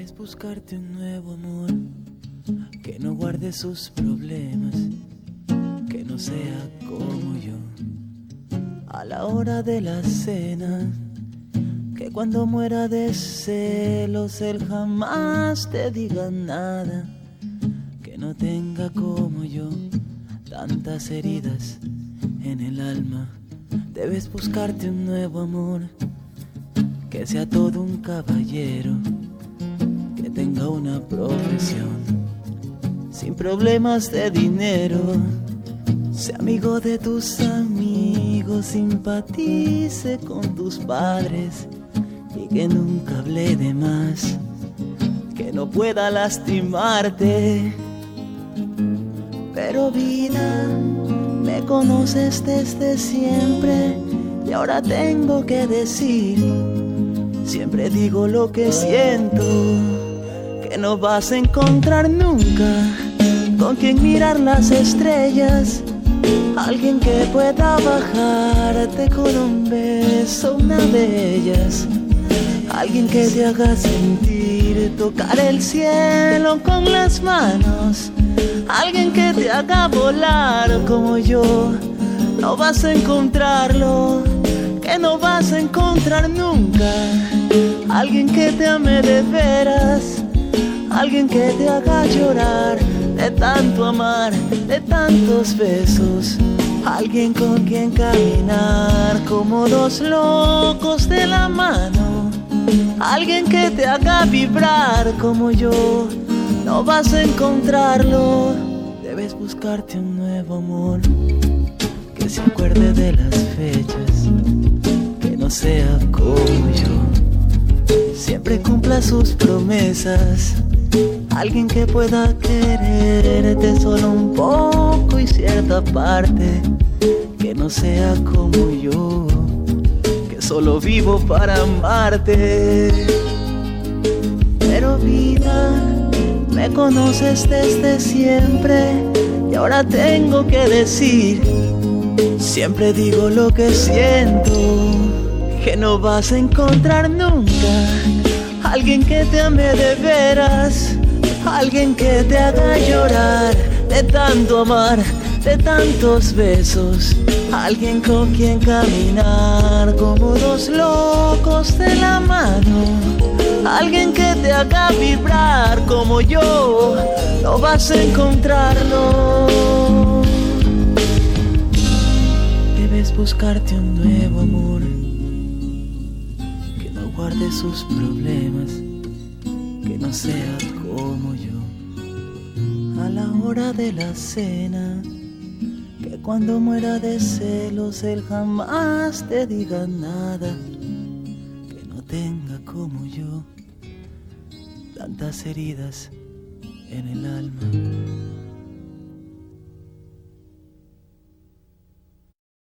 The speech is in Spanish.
Debes buscarte un nuevo amor que no guarde sus problemas, que no sea como yo. A la hora de la cena, que cuando muera de celos él jamás te diga nada, que no tenga como yo tantas heridas en el alma. Debes buscarte un nuevo amor que sea todo un caballero, que tenga una profesión sin problemas de dinero, sea amigo de tus amigos, simpatice con tus padres y que nunca hable de más, que no pueda lastimarte. Pero vida, me conoces desde siempre y ahora tengo que decir, siempre digo lo que siento, que no vas a encontrar nunca con quien mirar las estrellas, alguien que pueda bajarte con un beso, una de ellas, alguien que te haga sentir tocar el cielo con las manos, alguien que te haga volar como yo. No vas a encontrarlo, que no vas a encontrar nunca, alguien que te ame de veras, alguien que te haga llorar de tanto amar, de tantos besos, alguien con quien caminar como dos locos de la mano, alguien que te haga vibrar como yo. No vas a encontrarlo, debes buscarte un nuevo amor que se acuerde de las fechas, que no sea como yo, siempre cumpla sus promesas, alguien que pueda quererte solo un poco y cierta parte, que no sea como yo, que solo vivo para amarte. Pero vida, me conoces desde siempre y ahora tengo que decir, siempre digo lo que siento, que no vas a encontrar nunca alguien que te ame de veras, alguien que te haga llorar de tanto amar, de tantos besos, alguien con quien caminar como dos locos de la mano, alguien que te haga vibrar como yo. No vas a encontrarlo. Debes buscarte un nuevo amor que no guarde sus problemas, que no sea como yo. A la hora de la cena, que cuando muera de celos él jamás te diga nada, que no tenga como yo tantas heridas en el alma.